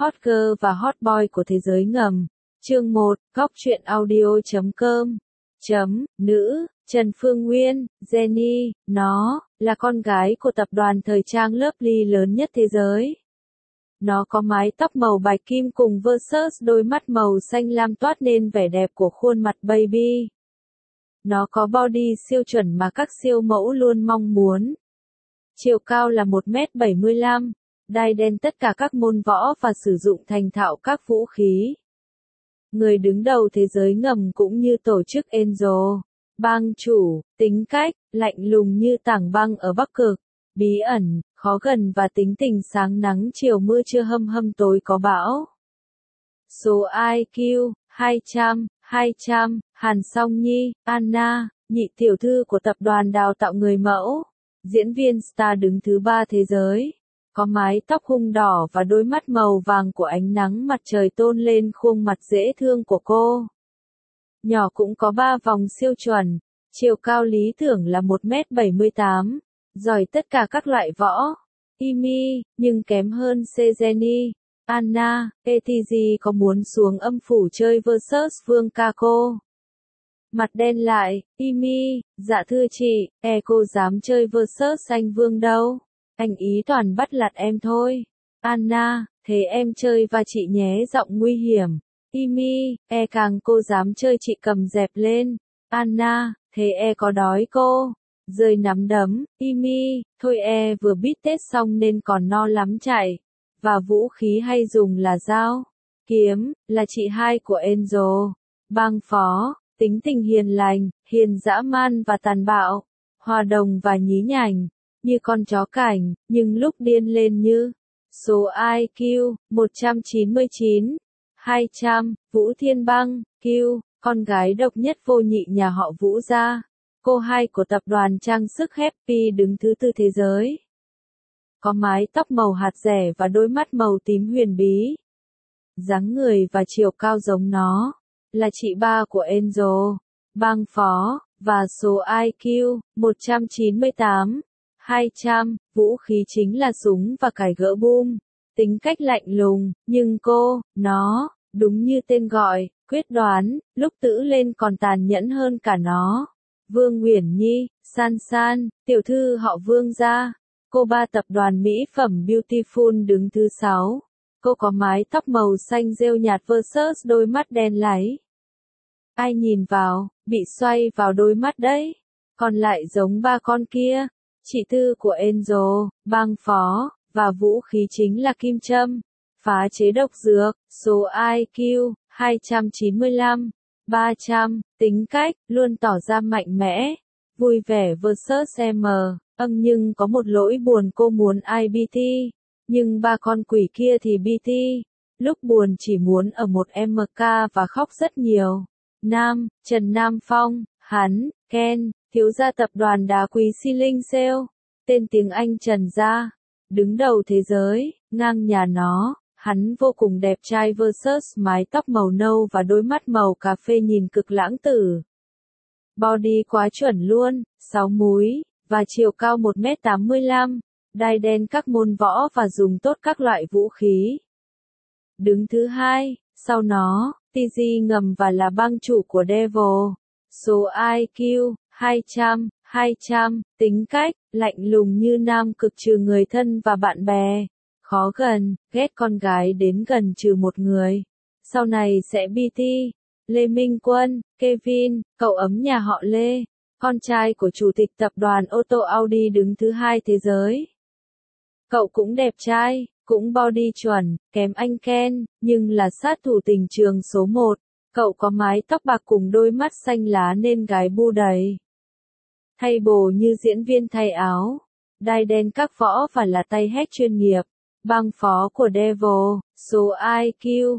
Hot girl và hot boy của thế giới ngầm. Chương 1, góc truyện audio.com. Nữ, Trần Phương Nguyên, Jenny, nó là con gái của tập đoàn thời trang Lovely lớn nhất thế giới. Nó có mái tóc màu bạch kim cùng versus đôi mắt màu xanh lam toát nên vẻ đẹp của khuôn mặt baby. Nó có body siêu chuẩn mà các siêu mẫu luôn mong muốn. Chiều cao là 1m75, đai đen tất cả các môn võ và sử dụng thành thạo các vũ khí. Người đứng đầu thế giới ngầm cũng như tổ chức Angel, bang chủ, tính cách, lạnh lùng như tảng băng ở Bắc Cực, bí ẩn, khó gần và tính tình sáng nắng chiều mưa trưa hâm tối có bão. Số IQ, 200, Hàn Song Nhi, Anna, nhị tiểu thư của tập đoàn đào tạo người mẫu, diễn viên star đứng thứ 3 thế giới. Có mái tóc hung đỏ và đôi mắt màu vàng của ánh nắng mặt trời tôn lên khuôn mặt dễ thương của cô. Nhỏ cũng có 3 vòng siêu chuẩn, chiều cao lý tưởng là 1m78, giỏi tất cả các loại võ. Imi, nhưng kém hơn Jenny. Anna, ATG có muốn xuống âm phủ chơi versus Vương ca cô. Mặt đen lại, Imi, dạ thưa chị, cô dám chơi versus anh Vương đâu. Anh ý toàn bắt lạt em thôi. Anna, thế em chơi và chị nhé, giọng nguy hiểm. Imi, càng cô dám chơi chị cầm dẹp lên. Anna, thế có đói cô. Rơi nắm đấm, Imi, thôi vừa bít tết xong nên còn no lắm chạy. Và vũ khí hay dùng là dao, kiếm, là chị hai của Angel. Bang phó, tính tình hiền lành, hiền dã man và tàn bạo. Hòa đồng và nhí nhảnh, như con chó cảnh, nhưng lúc điên lên như. Số IQ, 199, 200, Vũ Thiên Băng, Q, con gái độc nhất vô nhị nhà họ Vũ gia. Cô hai của tập đoàn trang sức Happy đứng thứ 4 thế giới. Có mái tóc màu hạt rẻ và đôi mắt màu tím huyền bí. Dáng người và chiều cao giống nó, là chị ba của Angel, bang phó, và số IQ, 198, 200, vũ khí chính là súng và cải gỡ boom. Tính cách lạnh lùng, nhưng nó, đúng như tên gọi, quyết đoán, lúc tữ lên còn tàn nhẫn hơn cả nó. Vương Uyển Nhi, San, tiểu thư họ Vương gia. Cô ba tập đoàn mỹ phẩm Beautiful đứng thứ 6. Cô có mái tóc màu xanh rêu nhạt versus đôi mắt đen láy. Ai nhìn vào, bị xoay vào đôi mắt đấy. Còn lại giống ba con kia. Chị tư của Angel, bang phó, và vũ khí chính là kim châm. Phá chế độc dược, số IQ, 295, 300, tính cách, luôn tỏ ra mạnh mẽ. Vui vẻ versus nhưng có một lỗi buồn cô muốn IBT, nhưng ba con quỷ kia thì BT, lúc buồn chỉ muốn ở một MK và khóc rất nhiều. Nam, Trần Nam Phong, hắn, Ken, thiếu gia tập đoàn đá quý Ceiling Sale, tên tiếng Anh Trần gia, đứng đầu thế giới, ngang nhà nó, hắn vô cùng đẹp trai versus mái tóc màu nâu và đôi mắt màu cà phê nhìn cực lãng tử. Body quá chuẩn luôn, 6 múi. Và chiều cao 1m85, đai đen các môn võ và dùng tốt các loại vũ khí. Đứng thứ 2, sau nó, TG ngầm và là bang chủ của Devil. Số IQ, 200, tính cách, lạnh lùng như nam cực trừ người thân và bạn bè. Khó gần, ghét con gái đến gần trừ một người. Sau này sẽ BT. Lê Minh Quân, Kevin, cậu ấm nhà họ Lê. Con trai của chủ tịch tập đoàn ô tô Audi đứng thứ 2 thế giới. Cậu cũng đẹp trai, cũng body chuẩn, kém anh Ken, nhưng là sát thủ tình trường số 1. Cậu có mái tóc bạc cùng đôi mắt xanh lá nên gái bu đầy. Thay bồ như diễn viên thay áo. Đai đen các võ và là tay hack chuyên nghiệp. Bang phó của Devil, số IQ,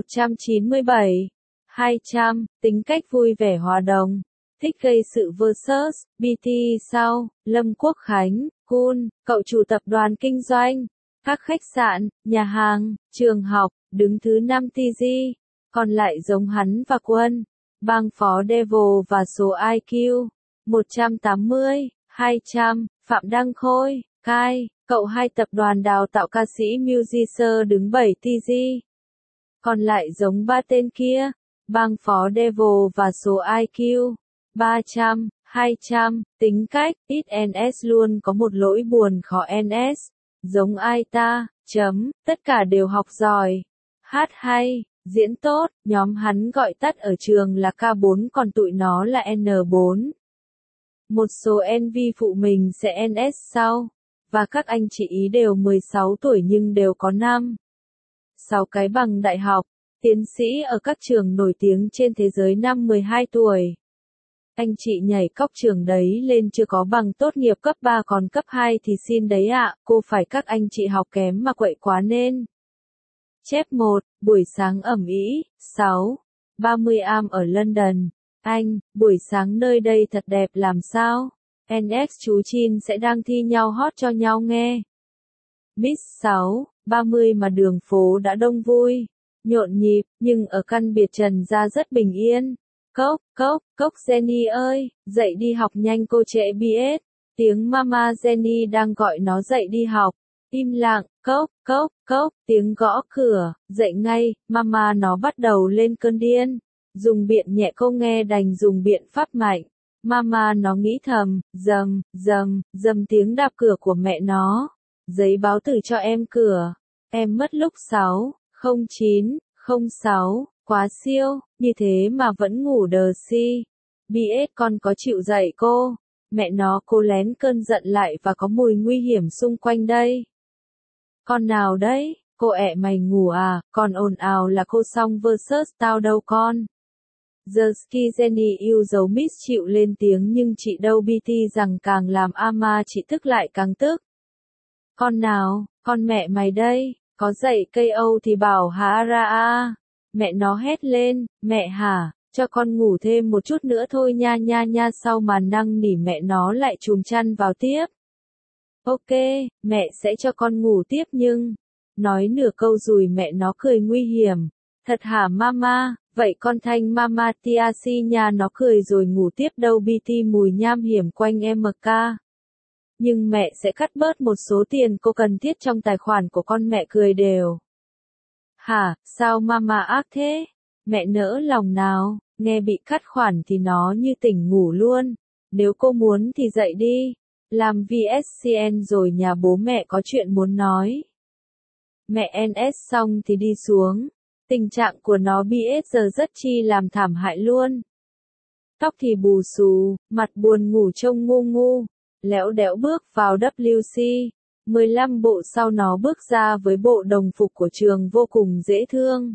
197, 200, tính cách vui vẻ hòa đồng. Thích gây sự versus, BT sau, Lâm Quốc Khánh, Kun, cậu chủ tập đoàn kinh doanh, các khách sạn, nhà hàng, trường học, đứng thứ 5 TG, còn lại giống hắn và Quân, bang phó Devil và số IQ, 180, 200, Phạm Đăng Khôi, Kai, Cậu 2 tập đoàn đào tạo ca sĩ Musicer đứng 7 TG. Còn lại giống ba tên kia, bang phó Devil và số IQ 300, 200, tính cách, ít NS luôn có một lỗi buồn khó NS, giống ai ta, tất cả đều học giỏi, hát hay, diễn tốt, nhóm hắn gọi tắt ở trường là K4 còn tụi nó là N4. Một số NV phụ mình sẽ NS sau, và các anh chị ý đều 16 tuổi nhưng đều có 6 cái bằng đại học, tiến sĩ ở các trường nổi tiếng trên thế giới năm 12 tuổi. Anh chị nhảy cóc trường đấy lên chưa có bằng tốt nghiệp cấp 3 còn cấp 2 thì xin đấy ạ, cô phải các anh chị học kém mà quậy quá nên. Chép 1, buổi sáng ẩm ý, 6:30 am ở London. Anh, buổi sáng nơi đây thật đẹp làm sao? NX chú Chin sẽ đang thi nhau hot cho nhau nghe. Miss 6:30 mà đường phố đã đông vui, nhộn nhịp, nhưng ở căn biệt trần ra rất bình yên. Cốc Jenny ơi, dậy đi học nhanh cô trễ biết. Tiếng Mama Jenny đang gọi nó dậy đi học. Im lặng, cốc, tiếng gõ cửa, dậy ngay, Mama nó bắt đầu lên cơn điên. Dùng biện nhẹ cô nghe đành dùng biện pháp mạnh. Mama nó nghĩ thầm, dầm tiếng đạp cửa của mẹ nó. Giấy báo tử cho em cửa. Em mất lúc 6:09:06, quá siêu, như thế mà vẫn ngủ đờ si. BS con có chịu dạy cô? Mẹ nó cô lén cơn giận lại và có mùi nguy hiểm xung quanh đây. Con nào đấy? Cô ẹ mày ngủ à? Còn ồn ào là cô xong versus tao đâu con. The Ski Jenny yêu dấu Miss chịu lên tiếng nhưng chị đâu BT rằng càng làm ama chị tức lại càng tức. Con nào? Con mẹ mày đây, có dạy cây Âu thì bảo hả ra a. Mẹ nó hét lên, mẹ hả, cho con ngủ thêm một chút nữa thôi nha sau màn năn nỉ mẹ nó lại chùm chăn vào tiếp. Ok, mẹ sẽ cho con ngủ tiếp nhưng, nói nửa câu rồi mẹ nó cười nguy hiểm. Thật hả mama, vậy con thanh mama tiasi nhà nó cười rồi ngủ tiếp đâu BT mùi nham hiểm quanh MK. Nhưng mẹ sẽ cắt bớt một số tiền cô cần thiết trong tài khoản của con mẹ cười đều. Hả, sao mama ác thế? Mẹ nỡ lòng nào, nghe bị cắt khoản thì nó như tỉnh ngủ luôn. Nếu cô muốn thì dậy đi. Làm VSCN rồi nhà bố mẹ có chuyện muốn nói. Mẹ NS xong thì đi xuống. Tình trạng của nó BS giờ rất chi làm thảm hại luôn. Tóc thì bù xù, mặt buồn ngủ trông ngu ngu. Lẽo đẽo bước vào WC. 15 bộ sau nó bước ra với bộ đồng phục của trường vô cùng dễ thương.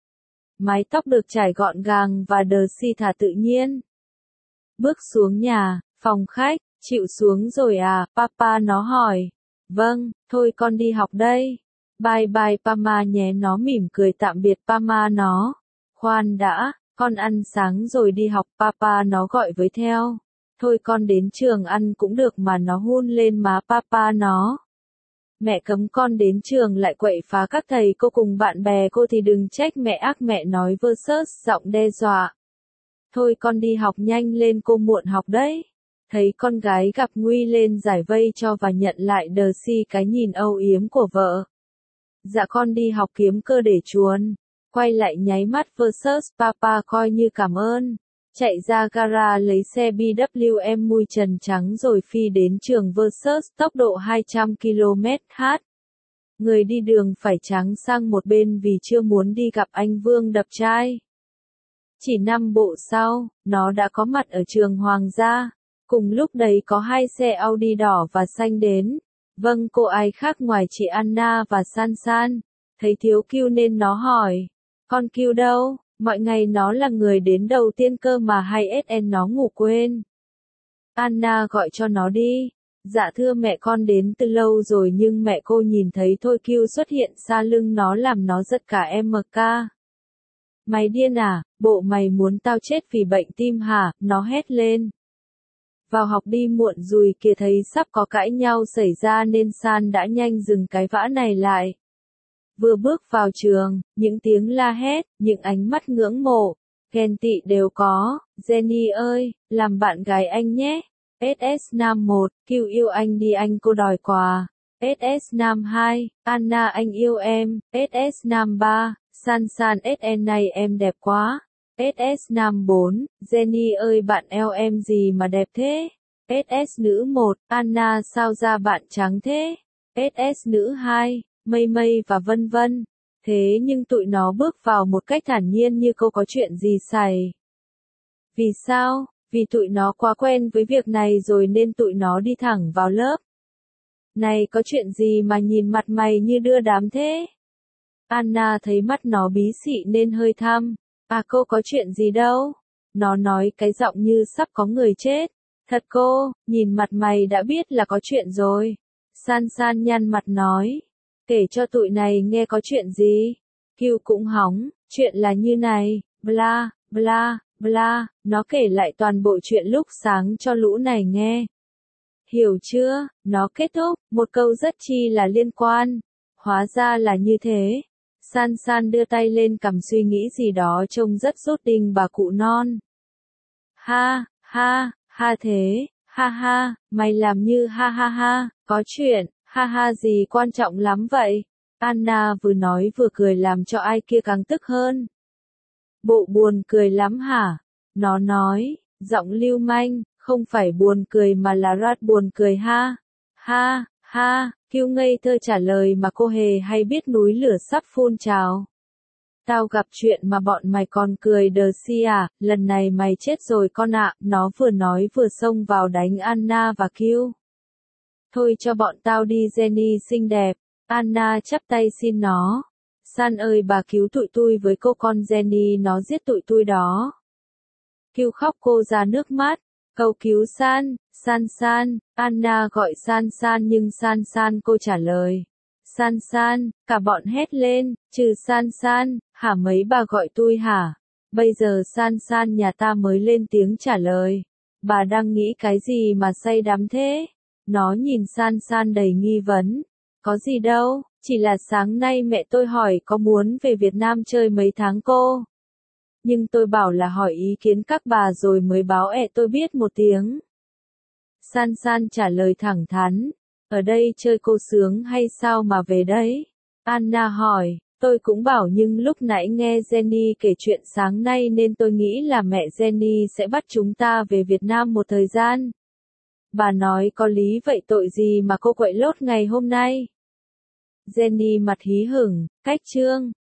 Mái tóc được trải gọn gàng và đờ si thả tự nhiên. Bước xuống nhà, phòng khách, chịu xuống rồi à, papa nó hỏi. Vâng, thôi con đi học đây. Bye bye Pama nhé nó mỉm cười tạm biệt Pama nó. Khoan đã, con ăn sáng rồi đi học papa nó gọi với theo. Thôi con đến trường ăn cũng được mà nó hun lên má papa nó. Mẹ cấm con đến trường lại quậy phá các thầy cô cùng bạn bè cô thì đừng trách mẹ ác mẹ nói versus giọng đe dọa. Thôi con đi học nhanh lên cô muộn học đấy. Thấy con gái gặp nguy lên giải vây cho và nhận lại đờ si cái nhìn âu yếm của vợ. Dạ con đi học kiếm cơ để chuồn. Quay lại nháy mắt versus papa coi như cảm ơn. Chạy ra gara lấy xe BWM mui trần trắng rồi phi đến trường versus tốc độ 200 km/h. Người đi đường phải tráng sang một bên vì chưa muốn đi gặp anh Vương đập trai. Chỉ 5 bộ sau, nó đã có mặt ở trường Hoàng gia. Cùng lúc đấy có 2 xe Audi đỏ và xanh đến. Vâng cô ai khác ngoài chị Anna và San San. Thấy thiếu Q nên nó hỏi. Con Q đâu? Mọi ngày nó là người đến đầu tiên cơ mà hay SN nó ngủ quên. Anna gọi cho nó đi. Dạ thưa mẹ con đến từ lâu rồi nhưng mẹ cô nhìn thấy thôi Q xuất hiện xa lưng nó làm nó giật cả MK. Mày điên à, bộ mày muốn tao chết vì bệnh tim hả, nó hét lên. Vào học đi muộn rồi kìa thấy sắp có cãi nhau xảy ra nên San đã nhanh dừng cái vã này lại. Vừa bước vào trường, những tiếng la hét, những ánh mắt ngưỡng mộ, ghen tị đều có. Jenny ơi, làm bạn gái anh nhé. SS Nam 1, Q yêu anh đi anh cô đòi quà. SS Nam 2, Anna anh yêu em, SS Nam 3, San San SN này em đẹp quá, SS Nam 4, Jenny ơi bạn eo em gì mà đẹp thế, SS Nữ 1, Anna sao da bạn trắng thế, SS Nữ 2, Mây Mây và vân vân. Thế nhưng tụi nó bước vào một cách thản nhiên như câu có chuyện gì xảy. Vì sao? Vì tụi nó quá quen với việc này rồi nên tụi nó đi thẳng vào lớp. Này có chuyện gì mà nhìn mặt mày như đưa đám thế? Anna thấy mắt nó bí xị nên hơi thăm. À cô có chuyện gì đâu? Nó nói cái giọng như sắp có người chết. Thật cô, nhìn mặt mày đã biết là có chuyện rồi. San San nhăn mặt nói. Kể cho tụi này nghe có chuyện gì? Kiều cũng hóng, chuyện là như này, bla, bla, bla, nó kể lại toàn bộ chuyện lúc sáng cho lũ này nghe. Hiểu chưa? Nó kết thúc, một câu rất chi là liên quan. Hóa ra là như thế. San San đưa tay lên cằm suy nghĩ gì đó trông rất sốt đinh bà cụ non. Ha, ha, ha thế, ha ha, mày làm như ha ha ha, có chuyện, ha ha gì quan trọng lắm vậy? Anna vừa nói vừa cười làm cho ai kia càng tức hơn. Bộ buồn cười lắm hả? Nó nói, giọng lưu manh, không phải buồn cười mà là rất buồn cười ha. Ha, ha, Kiêu ngây thơ trả lời mà cô hề hay biết núi lửa sắp phun trào. Tao gặp chuyện mà bọn mày còn cười đờ si à, lần này mày chết rồi con ạ, nó vừa nói vừa xông vào đánh Anna và Kiêu. Thôi cho bọn tao đi Jenny xinh đẹp, Anna chắp tay xin nó. San ơi bà cứu tụi tui với cô con Jenny nó giết tụi tui đó. Kiêu khóc cô ra nước mắt, cầu cứu San, San San, Anna gọi San San nhưng San San cô trả lời. San San, cả bọn hét lên, trừ San San, hả mấy bà gọi tui hả? Bây giờ San San nhà ta mới lên tiếng trả lời. Bà đang nghĩ cái gì mà say đắm thế? Nó nhìn San San đầy nghi vấn. Có gì đâu, chỉ là sáng nay mẹ tôi hỏi có muốn về Việt Nam chơi mấy tháng cô. Nhưng tôi bảo là hỏi ý kiến các bà rồi mới báo tôi biết một tiếng. San San trả lời thẳng thắn. Ở đây chơi cô sướng hay sao mà về đấy? Anna hỏi. Tôi cũng bảo nhưng lúc nãy nghe Jenny kể chuyện sáng nay nên tôi nghĩ là mẹ Jenny sẽ bắt chúng ta về Việt Nam một thời gian. Bà nói có lý vậy tội gì mà cô quậy lốt ngày hôm nay? Jenny mặt hí hửng, cách chương.